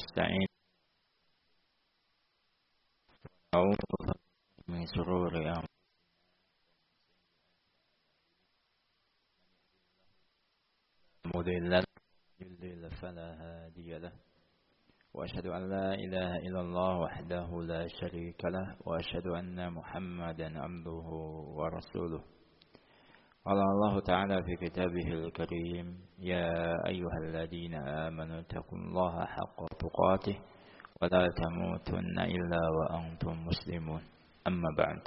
ونستعين نعوذ من شرور أنفسنا مضل له يضلل فلا هادي له وأشهد أن لا إله إلا الله وحده لا شريك له وأشهد أن محمدا عبده ورسوله. قال الله تعالى في كتابه الكريم: يا أيها الذين آمنوا اتقوا الله حق تقاته ولا تموتن إلا وأنتم مسلمون. أما بعد.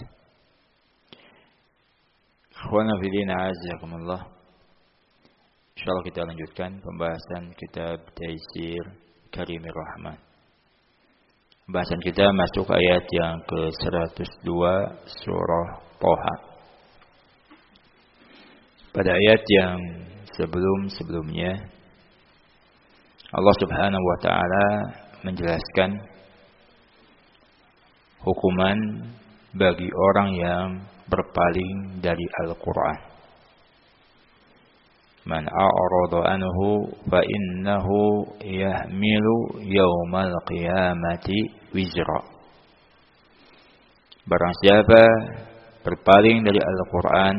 Ikhwana fillah azakumullah. Insyaallah kita lanjutkan pembahasan kitab Taisir Karimir Rahman. Pembahasan kita masuk ayat yang ke-102 surah Thaha. Pada ayat yang sebelum-sebelumnya Allah Subhanahu wa taala menjelaskan hukuman bagi orang yang berpaling dari Al-Qur'an. Man a'rada anhu fa innahu yahmilu yaumal qiyamati wizra. Barang siapa berpaling dari Al-Qur'an,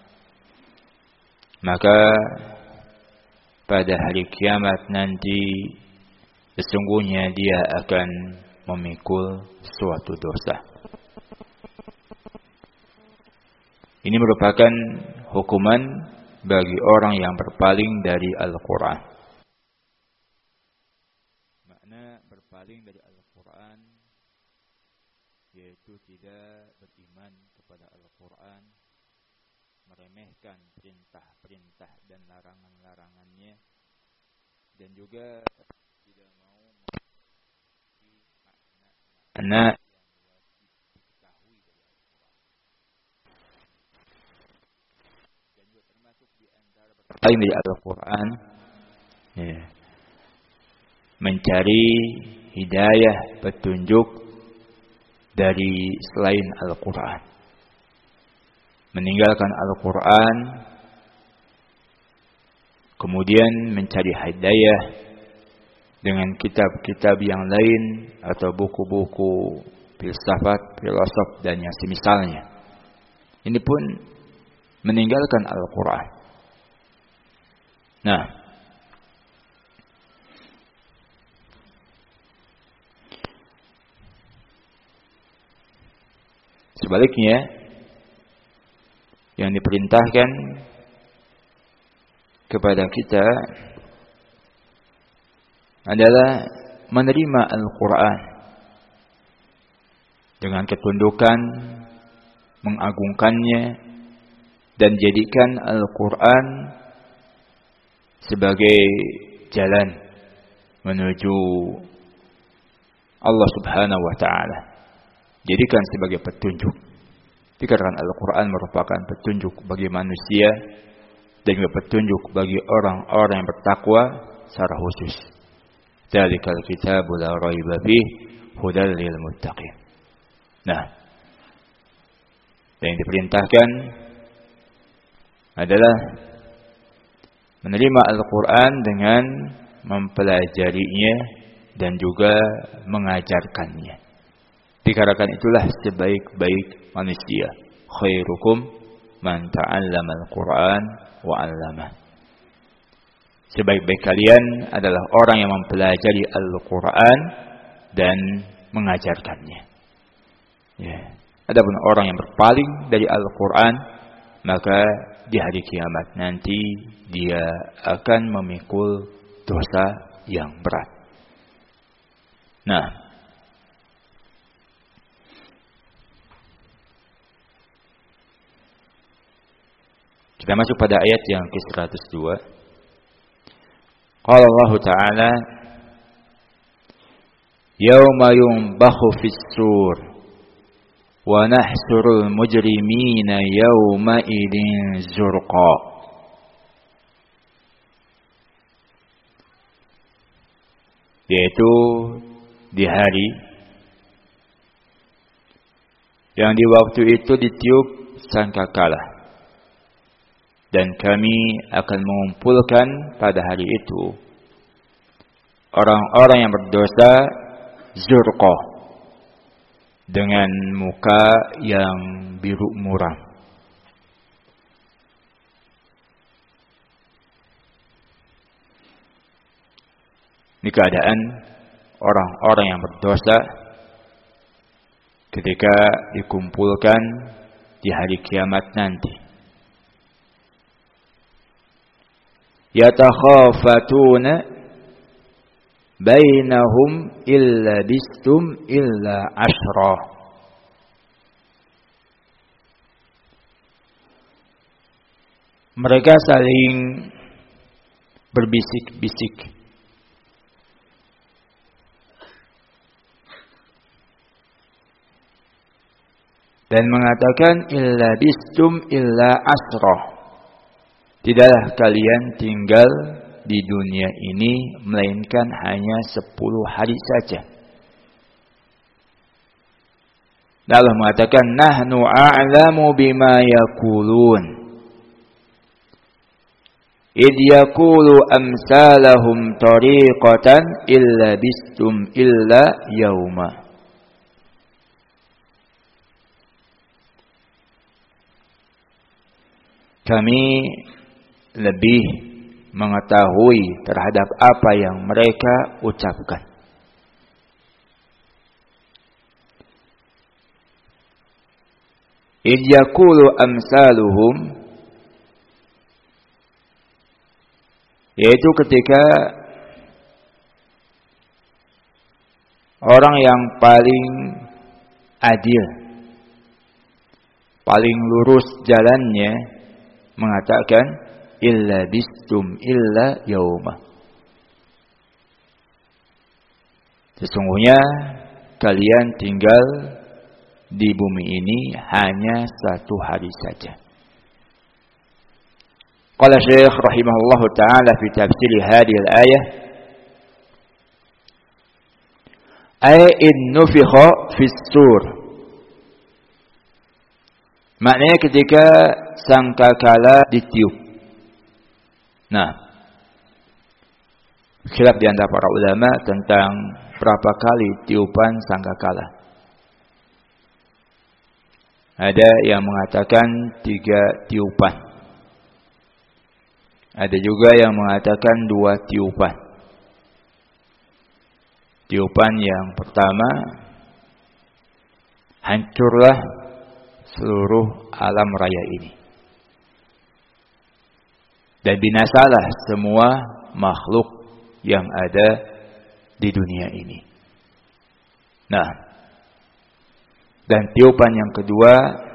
maka pada hari kiamat nanti sesungguhnya dia akan memikul suatu dosa. Ini merupakan hukuman bagi orang yang berpaling dari Al-Quran. Makna berpaling dari Al-Quran yaitu tidak beriman kepada Al-Quran, meremehkan perintah-perintah dan larangan-larangannya, dan juga tidak mau mengerti makna yang wajib diketahui dari Al-Quran. Dan juga termasuk di antara berpaling dari Al-Quran, mencari hidayah, petunjuk dari selain Al-Quran, meninggalkan Al-Quran, kemudian mencari hidayah dengan kitab-kitab yang lain atau buku-buku filsafat, filosof dan yang semisalnya. Ini pun meninggalkan Al-Quran. Nah, sebaliknya yang diperintahkan kepada kita adalah menerima Al-Quran dengan ketundukan, mengagungkannya, dan jadikan Al-Quran sebagai jalan menuju Allah Subhanahu wa ta'ala. Jadikan sebagai petunjuk. Dikarenakan Al-Quran merupakan petunjuk bagi manusia dan juga petunjuk bagi orang-orang yang bertakwa secara khusus. Dzalikal kitabu la raiba fihi hudal lil muttaqin. Nah, yang diperintahkan adalah menerima Al-Quran dengan mempelajarinya dan juga mengajarkannya. Dikarenakan itulah sebaik-baik manusia. Khairukum man ta'allama al-Quran wa 'allamah. Sebaik-baik kalian adalah orang yang mempelajari Al-Quran dan mengajarkannya. Adapun orang yang berpaling dari Al-Quran, maka di hari kiamat nanti dia akan memikul dosa yang berat. Nah, kita masuk pada ayat yang ke-102. Qala Allah Ta'ala: Yauma yunbakhu fis-sur wa nahsurul mujrimina yauma idin zurqa. Yaitu di hari yang di waktu itu ditiup sangkakala, dan kami akan mengumpulkan pada hari itu orang-orang yang berdosa zurqa, dengan muka yang biru muram. Ini keadaan orang-orang yang berdosa ketika dikumpulkan di hari kiamat nanti. Yatakhafatuna bainahum illa bistum illa ashra. Mereka saling berbisik-bisik dan mengatakan illa bistum illa ashra. Tidaklah kalian tinggal di dunia ini melainkan hanya 10 hari saja. Dan Allah mengatakan nahnu a'lamu bima yaqulun id yaqulu amsalahum tariqatan illa bistum illa yauma. Kami lebih mengetahui terhadap apa yang mereka ucapkan. Idh yaqulu amsaluhum, yaitu ketika orang yang paling adil, paling lurus jalannya mengatakan illa bistum illa yauma. Sesungguhnya kalian tinggal di bumi ini hanya 1 hari saja. Qala Syekh rahimahullahu taala fi tafsir hadhihi al-ayah, ay in nufikha fis sur. Maknanya ketika sangkakala ditiup. Nah, khilaf di antara para ulama tentang berapa kali tiupan sangkakala. Ada yang mengatakan 3 tiupan. Ada juga yang mengatakan 2 tiupan. Tiupan yang pertama, hancurlah seluruh alam raya ini. Dan binasalah semua makhluk yang ada di dunia ini. Nah, dan tiupan yang kedua,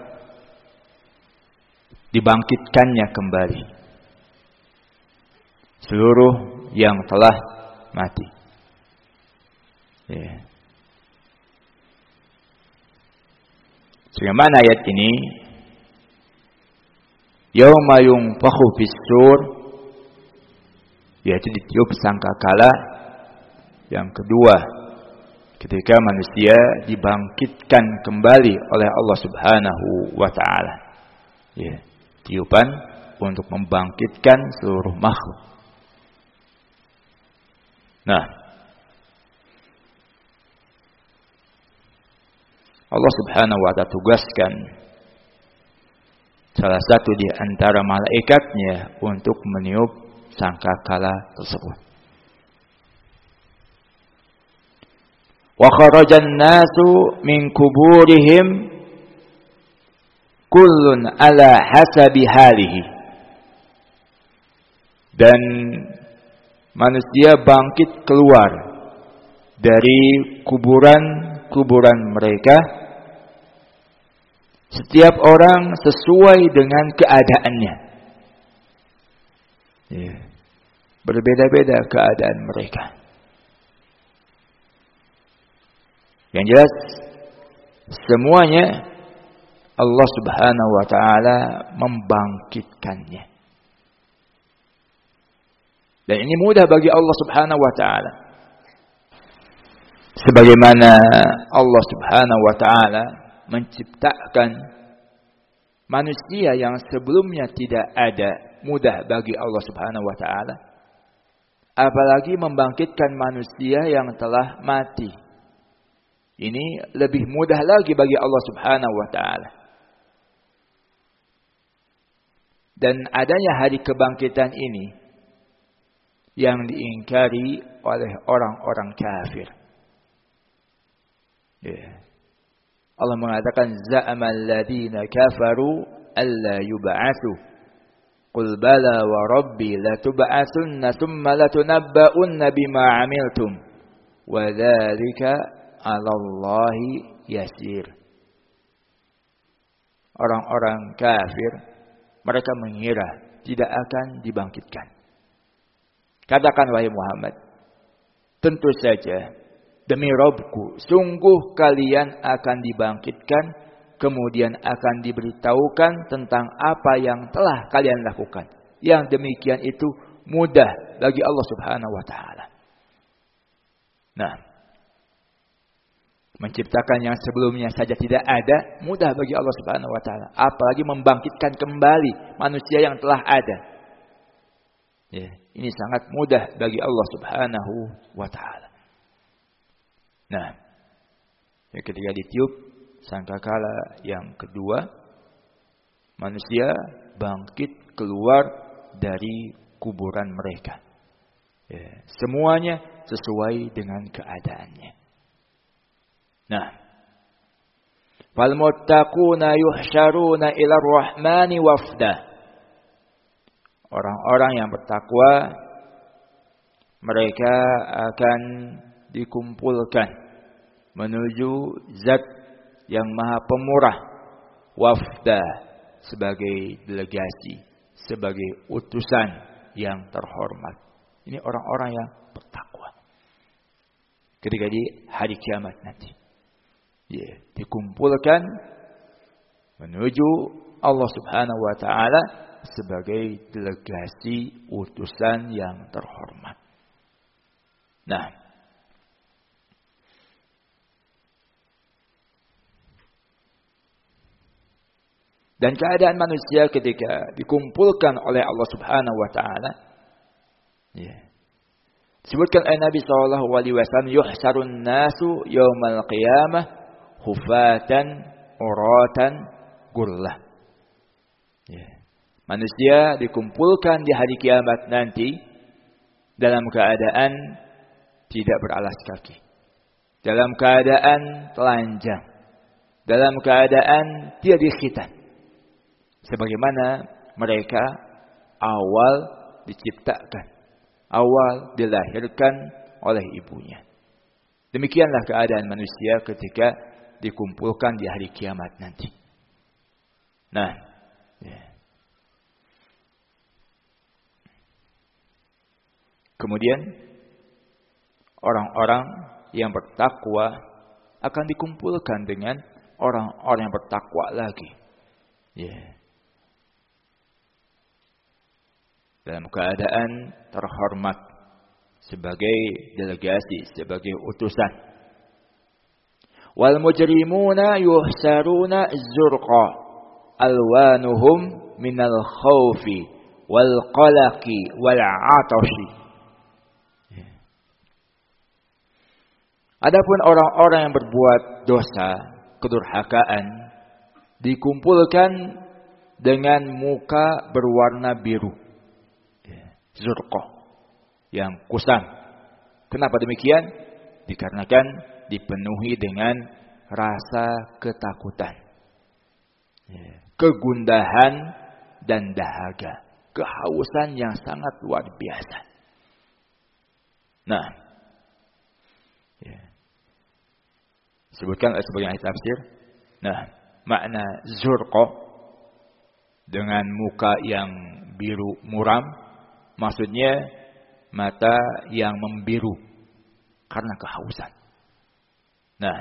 dibangkitkannya kembali seluruh yang telah mati. Ya. Sebagaimana ayat ini, yauma yunfakhu fis-sur, yaitu ditiup sangkakala yang kedua ketika manusia dibangkitkan kembali oleh Allah Subhanahu wa taala. Ya, tiupan untuk membangkitkan seluruh makhluk. Nah, Allah Subhanahu wa taala tugaskan salah satu di antara malaikatnya untuk meniup sangkakala tersebut. Wa kharajan nasu min kuburihim kullun ala hasabi halihi. Dan manusia bangkit keluar dari kuburan-kuburan mereka, setiap orang sesuai dengan keadaannya. Ya. Berbeda-beda keadaan mereka. Yang jelas, semuanya Allah Subhanahu wa taala membangkitkannya. Dan ini mudah bagi Allah Subhanahu wa taala. Sebagaimana Allah Subhanahu wa taala menciptakan manusia yang sebelumnya tidak ada, mudah bagi Allah Subhanahu wa taala. Apalagi membangkitkan manusia yang telah mati. Ini lebih mudah lagi bagi Allah Subhanahu wa taala. Dan adanya hari kebangkitan ini yang diingkari oleh orang-orang kafir. Allah mengatakan za'amal ladzina kafaru alla yub'atsu qul bala wa rabbi latub'atsunna thumma latunabba'unna bima 'amiltum wa dzalika 'ala Allahi yasir. Orang-orang kafir mereka mengira tidak akan dibangkitkan. Katakan wahai Muhammad, tentu saja demi Rabbku, sungguh kalian akan dibangkitkan, kemudian akan diberitahukan tentang apa yang telah kalian lakukan. Yang demikian itu mudah bagi Allah Subhanahu wa taala. Nah, menciptakan yang sebelumnya saja tidak ada, mudah bagi Allah Subhanahu wa taala. Apalagi membangkitkan kembali manusia yang telah ada. Ya, ini sangat mudah bagi Allah Subhanahu wa taala. Nah, ketika ditiup sangkakala yang kedua, manusia bangkit keluar dari kuburan mereka. Ya, semuanya sesuai dengan keadaannya. Nah, fal muttaquna yuhsyaruna ila ar-rahmani wafda. Orang-orang yang bertakwa mereka akan dikumpulkan menuju Zat yang Maha Pemurah, wafda, sebagai delegasi, sebagai utusan yang terhormat. Ini orang-orang yang bertakwa. Ketika di hari kiamat nanti, dikumpulkan menuju Allah Subhanahu wa taala sebagai delegasi utusan yang terhormat. Nah, dan keadaan manusia ketika dikumpulkan oleh Allah Subhanahu wa taala, disebutkan oleh Nabi sallallahu alaihi wasallam, yuhsarun nasu yaumal qiyamah hufatan uratan gurlah. Manusia dikumpulkan di hari kiamat nanti dalam keadaan tidak beralas kaki, dalam keadaan telanjang, dalam keadaan tidak dikhitan, sebagaimana mereka awal diciptakan, awal dilahirkan oleh ibunya. Demikianlah keadaan manusia ketika dikumpulkan di hari kiamat nanti. Nah, kemudian orang-orang yang bertakwa akan dikumpulkan dengan orang-orang yang bertakwa lagi. Dalam keadaan terhormat sebagai delegasi, sebagai utusan. Wal mujrimuna yuhsaruna zurqa alwanuhum minal khawfi wal qalaqi wal atashi. Adapun orang-orang yang berbuat dosa, kedurhakaan, dikumpulkan dengan muka berwarna biru. Zurqah, yang kusam. Kenapa demikian? Dikarenakan dipenuhi dengan rasa ketakutan, kegundahan dan dahaga, kehausan yang sangat luar biasa. Nah, sebutkan sebagai ayat tafsir. Nah, makna zurqah dengan muka yang biru muram, maksudnya mata yang membiru karena kehausan. Nah,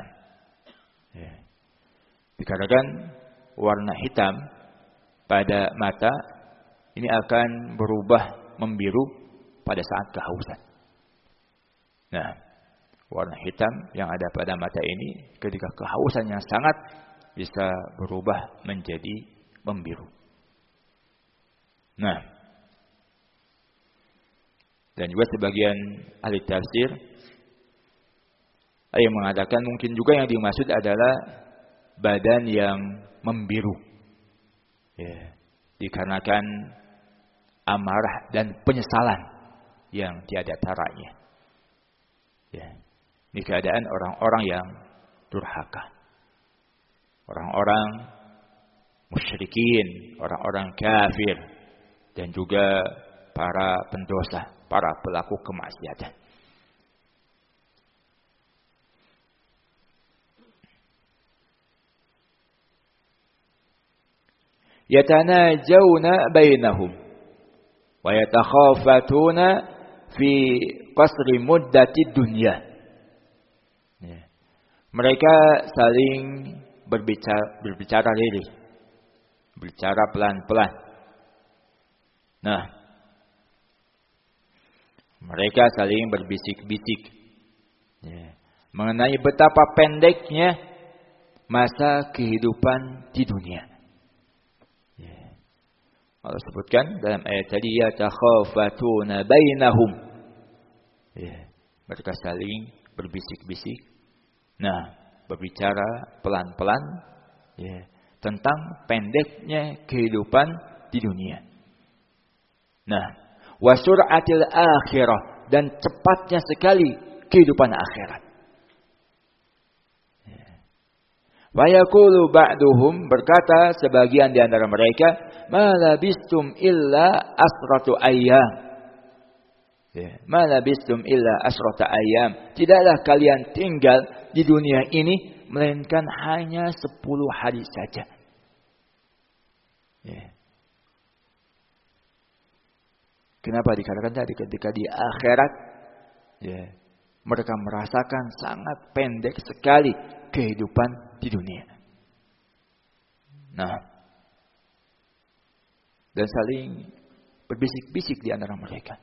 dikarenakan warna hitam pada mata ini akan berubah membiru pada saat kehausan. Nah, warna hitam yang ada pada mata ini ketika kehausan yang sangat bisa berubah menjadi membiru. Nah, Dan juga sebagian ahli tafsir ada yang mengatakan mungkin juga yang dimaksud adalah badan yang membiru. Ya, dikarenakan amarah dan penyesalan yang tiada taranya. Ya, ini keadaan orang-orang yang durhaka. Orang-orang musyrikin, orang-orang kafir, dan juga para pendosa, para pelaku kemaksiatan. Yatanajawna bainahum wa yatakhafatuna fi qasri muddati dunya. Mereka saling berbicara lirih, berbicara pelan-pelan. Nah, mereka saling berbisik-bisik mengenai betapa pendeknya masa kehidupan di dunia. Allah sebutkan dalam ayat tadi, yatakhafatuna bainahum. Mereka saling berbisik-bisik. Nah, berbicara pelan-pelan tentang pendeknya kehidupan di dunia. Nah, wa sur'atil akhirah, dan cepatnya sekali kehidupan akhirat. Wa yaqulu ba'duhum, berkata sebagian di antara mereka, ma labistum illa asratu ayyam. Ma labistum illa asrata ayyam. Tidaklah kalian tinggal di dunia ini melainkan hanya 10 hari saja. Kenapa dikatakan tadi ketika di akhirat mereka merasakan sangat pendek sekali kehidupan di dunia. Nah, dan saling berbisik-bisik di antara mereka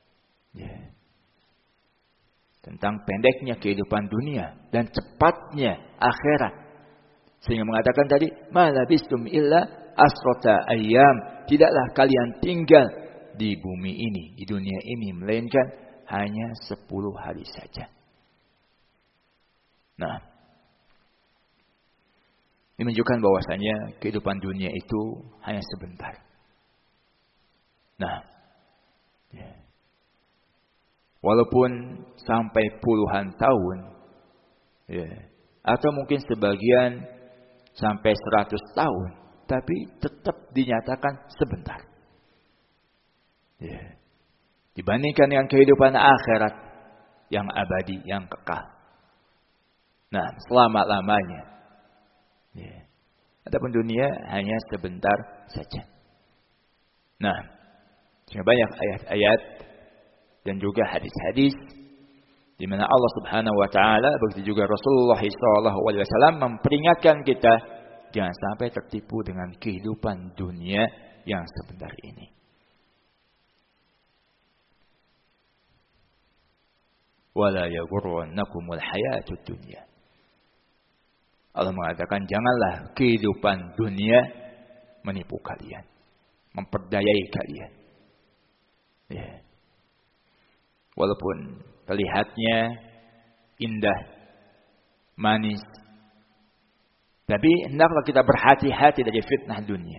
tentang pendeknya kehidupan dunia dan cepatnya akhirat, sehingga mengatakan tadi, ma labistum illa asrata ayyam, tidaklah kalian tinggal di bumi ini, di dunia ini, melainkan hanya 10 hari saja. Nah, ini menunjukkan bahwasanya kehidupan dunia itu hanya sebentar. Nah, walaupun sampai puluhan tahun, atau mungkin sebagian sampai 100 tahun, tapi tetap dinyatakan sebentar. Dibandingkan dengan kehidupan akhirat yang abadi, yang kekal. Nah, selama-lamanya. Adapun dunia hanya sebentar saja. Nah, banyak ayat-ayat dan juga hadis-hadis di mana Allah Subhanahu wa taala, begitu juga Rasulullah sallallahu alaihi wasallam memperingatkan kita jangan sampai tertipu dengan kehidupan dunia yang sebentar ini. Wala yaghurrannakumul hayatud dunya. Allah mengatakan janganlah kehidupan dunia menipu kalian, memperdayai kalian. Walaupun terlihatnya indah, manis, tapi hendaklah kita berhati-hati dari fitnah dunia.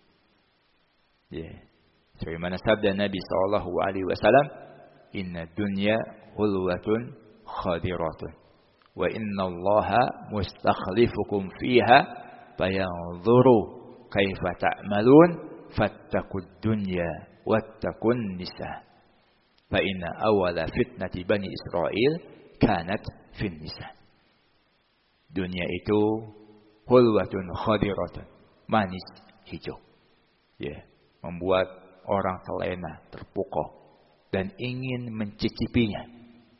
Sebagaimana sabda Nabi sallallahu alaihi wasallam, "Inna dunya hulwatun khadiratun. Wa inna Allaha mustakhlifukum fiha fayanzuru kaifa ta'malun fattaqud dunya wattaqun nisa. Fa inna awwala fitnati bani Israil kanat fin nisa." Dunia itu hulwatun khadiratun, manis hijau. Membuat orang terlena, terpukau dan ingin mencicipinya.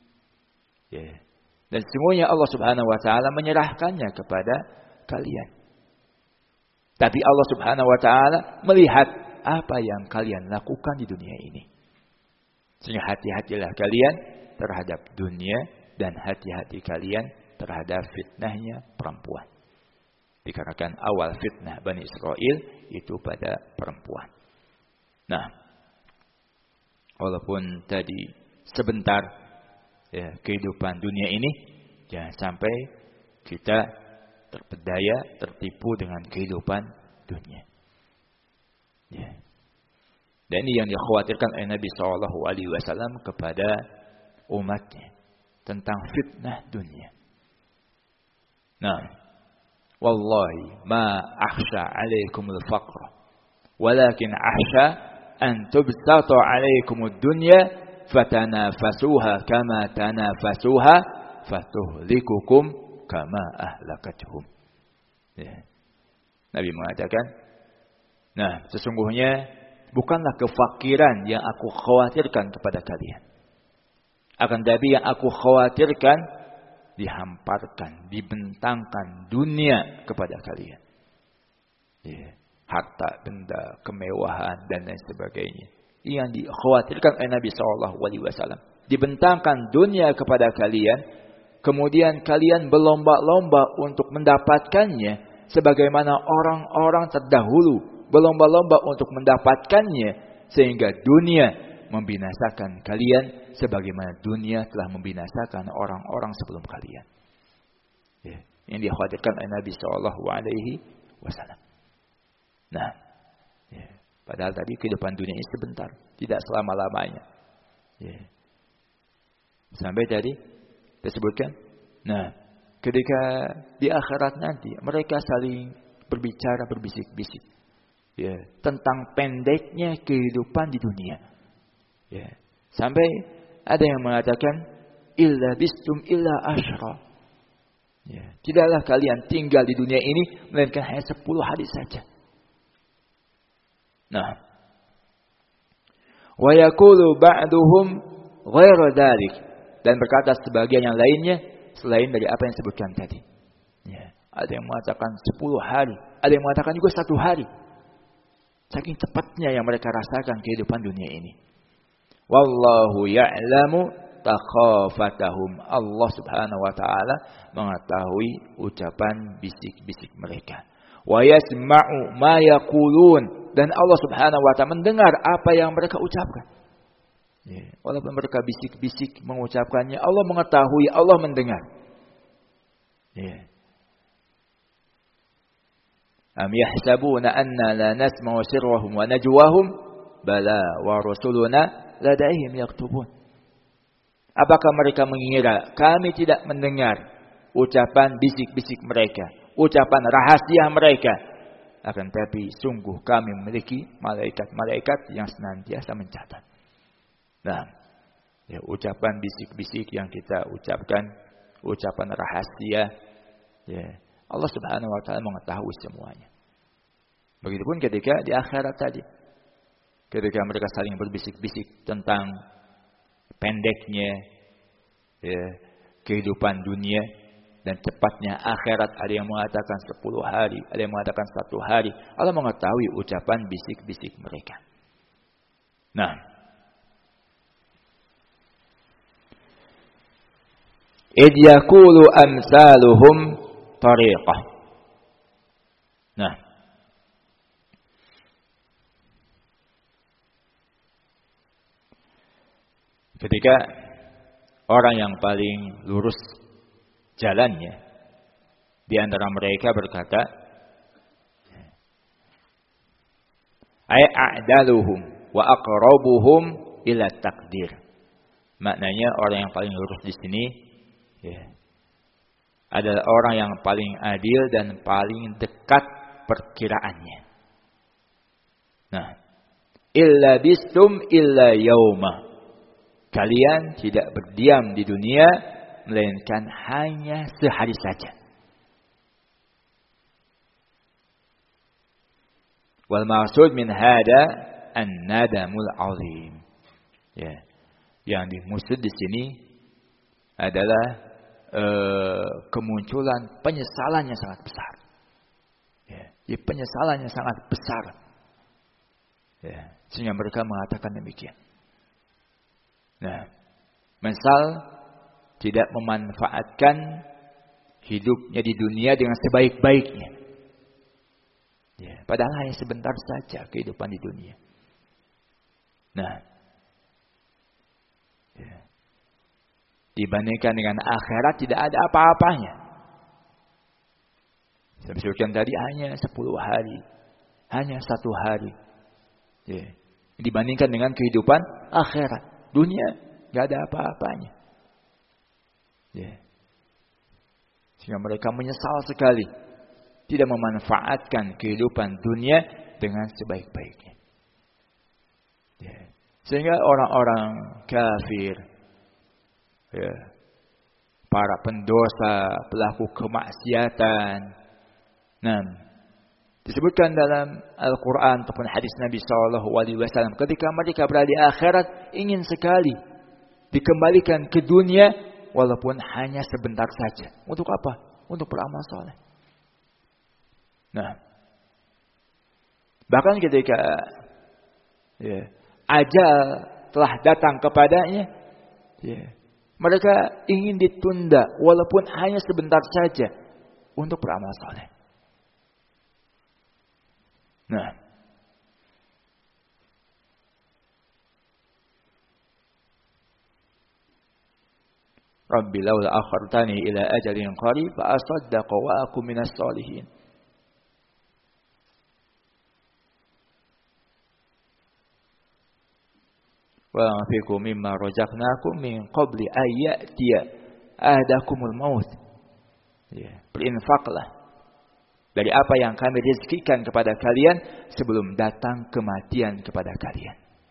Dan semuanya Allah Subhanahu wa taala menyerahkannya kepada kalian. Tapi Allah Subhanahu wa taala melihat apa yang kalian lakukan di dunia ini. Sehingga hati-hatilah kalian terhadap dunia dan hati-hati kalian terhadap fitnahnya perempuan. Dikarenakan awal fitnah Bani Israel itu pada perempuan. Nah, walaupun tadi sebentar. Ya, kehidupan dunia ini jangan sampai kita terpedaya, tertipu dengan kehidupan dunia. Ya. Dan ini yang dikhawatirkan oleh Nabi SAW kepada umatnya tentang fitnah dunia. Nah, wallahi ma akhsha alaikumul faqr, walakin akhsha an tubsata alaikumud dunya fatanafasuha kama tanafasuha fatuhlikukum kama ahlakatuhum. Ya. Nabi mengatakan, nah, sesungguhnya bukanlah kefakiran yang aku khawatirkan kepada kalian. Akan tetapi yang aku khawatirkan dihamparkan, dibentangkan dunia kepada kalian. Ya. Harta, benda, kemewahan dan lain sebagainya. Yang dikhawatirkan oleh Nabi SAW. Dibentangkan dunia kepada kalian, kemudian kalian berlomba-lomba untuk mendapatkannya, sebagaimana orang-orang terdahulu berlomba-lomba untuk mendapatkannya, sehingga dunia membinasakan kalian, sebagaimana dunia telah membinasakan orang-orang sebelum kalian. Ya, yang dikhawatirkan oleh Nabi SAW. Nah, ya. Padahal tadi kehidupan dunia ini sebentar, tidak selama-lamanya. Ya. Sampai tadi disebutkan, nah, ketika di akhirat nanti mereka saling berbicara, berbisik-bisik, ya, tentang pendeknya kehidupan di dunia. Ya. Sampai ada yang mengatakan, illa bistum illa ashra. Ya. Tidaklah kalian tinggal di dunia ini melainkan hanya 10 hari saja. Nah, wa yaqulu ba'duhum ghairu dzalik, dan berkata sebagian yang lainnya selain dari apa yang disebutkan tadi. Ya, ada yang mengatakan 10 hari, ada yang mengatakan juga 1 hari. Saking cepatnya yang mereka rasakan kehidupan dunia ini. Wallahu ya'lamu takhafatahum. Allah Subhanahu wa taala mengetahui ucapan bisik-bisik mereka. Wa yasma'u ma yaqulun, dan Allah Subhanahu wa taala mendengar apa yang mereka ucapkan. Ya, walaupun mereka bisik-bisik mengucapkannya, Allah mengetahui, Allah mendengar. Ya. Am yahsabuna anna la nasma'u sirrahum wa najwahum bala wa rasuluna ladaihim yaktubun. Apakah mereka mengira kami tidak mendengar ucapan bisik-bisik mereka, ucapan rahasia mereka? Akan tetapi sungguh kami memiliki malaikat-malaikat yang senantiasa mencatat. Nah, ya, ucapan bisik-bisik yang kita ucapkan, ucapan rahasia, ya, Allah Subhanahu wa taala mengetahui semuanya. Begitupun ketika di akhirat tadi, ketika mereka saling berbisik-bisik tentang pendeknya, ya, kehidupan dunia dan cepatnya akhirat, ada yang mengatakan 10 hari, ada yang mengatakan 1 hari. Allah mengetahui ucapan bisik-bisik mereka. Nah, id yaqulu amsaluhum tariqah. Nah, ketika orang yang paling lurus jalannya di antara mereka berkata, ay a'daluhum wa aqrabuhum ila takdir. Maknanya orang yang paling lurus di sini, ya, adalah orang yang paling adil dan paling dekat perkiraannya. Nah, illa bistum illa yauma. Kalian tidak berdiam di dunia melainkan hanya sehari saja. Wal maksud min hada an-nadamul azim. Ya. Yang dimaksud di sini adalah kemunculan penyesalan yang sangat besar. Ya, penyesalan yang sangat besar. Ya, sehingga mereka mengatakan demikian. Nah, misal tidak memanfaatkan hidupnya di dunia dengan sebaik-baiknya. Ya, padahal hanya sebentar saja kehidupan di dunia. Nah, ya, Dibandingkan dengan akhirat tidak ada apa-apanya. Saya sebutkan tadi hanya 10 hari. Hanya 1 hari. Ya. Dibandingkan dengan kehidupan akhirat. Dunia tidak ada apa-apanya. Ya. Sehingga mereka menyesal sekali. Tidak memanfaatkan kehidupan dunia dengan sebaik-baiknya. Ya. Sehingga orang-orang kafir, ya, para pendosa, pelaku kemaksiatan, disebutkan dalam Al-Quran ataupun hadis Nabi SAW, ketika mereka berada di akhirat ingin sekali dikembalikan ke dunia walaupun hanya sebentar saja. Untuk apa? Untuk beramal saleh. Bahkan ketika ajal telah datang kepadanya, mereka ingin ditunda walaupun hanya sebentar saja untuk beramal saleh. Rabbi laula akhartani ila ajalin qarib fa asaddaq wa akum minas solihin. Wa anfiqu mimma razaqnakum min qabli an ya'tiya ahadakumul maut. Berinfaklah dari apa yang kami rezekikan kepada kalian sebelum datang kematian kepada kalian.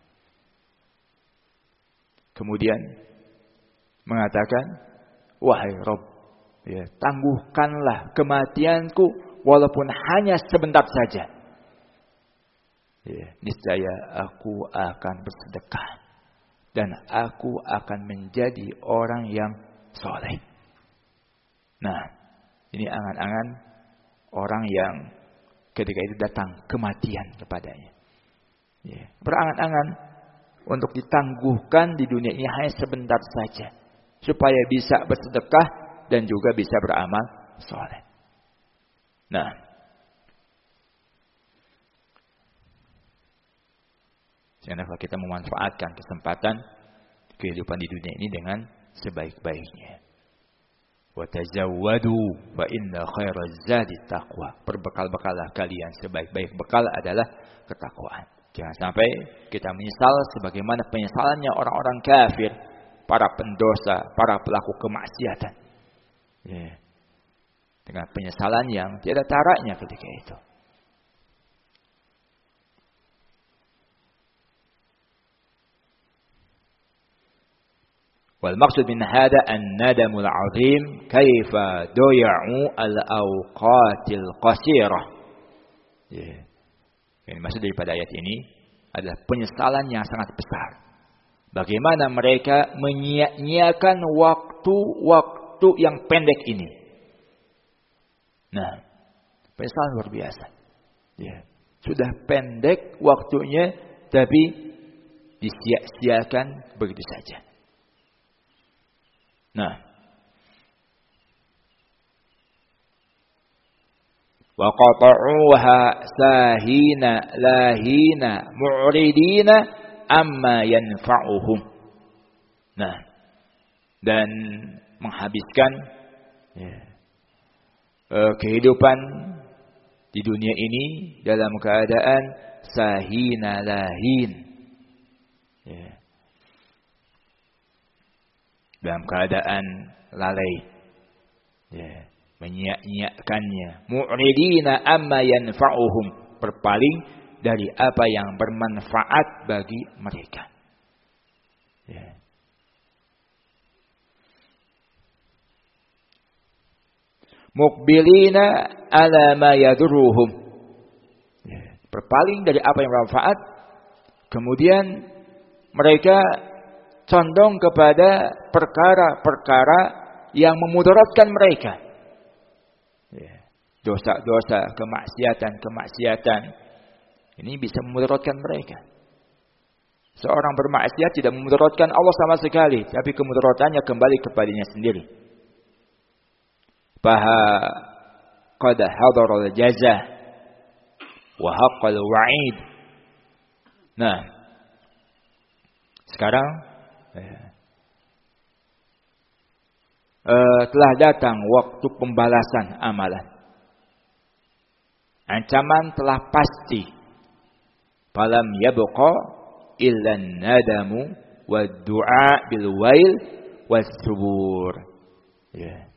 Kemudian mengatakan, wahai Rabb, tangguhkanlah kematianku walaupun hanya sebentar saja. Niscaya aku akan bersedekah dan aku akan menjadi orang yang soleh. Ini angan-angan orang yang ketika itu datang kematian kepadanya. Berangan-angan untuk ditangguhkan di dunia ini hanya sebentar saja. Supaya bisa bersedekah dan juga bisa beramal soleh. Janganlah kita memanfaatkan kesempatan kehidupan di dunia ini dengan sebaik-baiknya. Watazawwadu fa inna khairaz zadi taqwa. Berbekal-bekallah kalian, sebaik-baik bekal adalah ketakwaan. Jangan sampai kita menyesal sebagaimana penyesalannya orang-orang kafir, para pendosa, para pelaku kemaksiatan. Dengan penyesalan yang tiada taraknya ketika itu. Wal maksud min hada an-nadamul 'azim kaifa doya'u al-awqatil qasirah. Yang maksud daripada ayat ini adalah penyesalan yang sangat besar. Bagaimana mereka menyia-nyiakan waktu-waktu yang pendek ini. Penyesalan luar biasa. Sudah pendek waktunya tapi disia-siakan begitu saja. Wa qata'uha sahina lahina mu'ridina amma yanfa'uhum. Dan menghabiskan kehidupan di dunia ini dalam keadaan sahina lahin. Dalam keadaan lalai. Menyia-nyiakannya. Mu'ridina amma yanfa'uhum. Berpaling dari apa yang bermanfaat bagi mereka. Muqbilina ala ma yadurruhum. Berpaling dari apa yang bermanfaat. Kemudian mereka condong kepada perkara-perkara yang memudaratkan mereka. Dosa-dosa, kemaksiatan. Ini bisa memudaratkan mereka. Seorang bermaksiat tidak memudaratkan Allah sama sekali, tapi kemudaratannya kembali kepadanya sendiri. Faha qad hadara al-jazaa wa haqqa al-wa'id. Sekarang telah datang waktu pembalasan amalan. Ancaman telah pasti. Falam yabqa illa nadamu wad du'a bil wail was subur. Ya.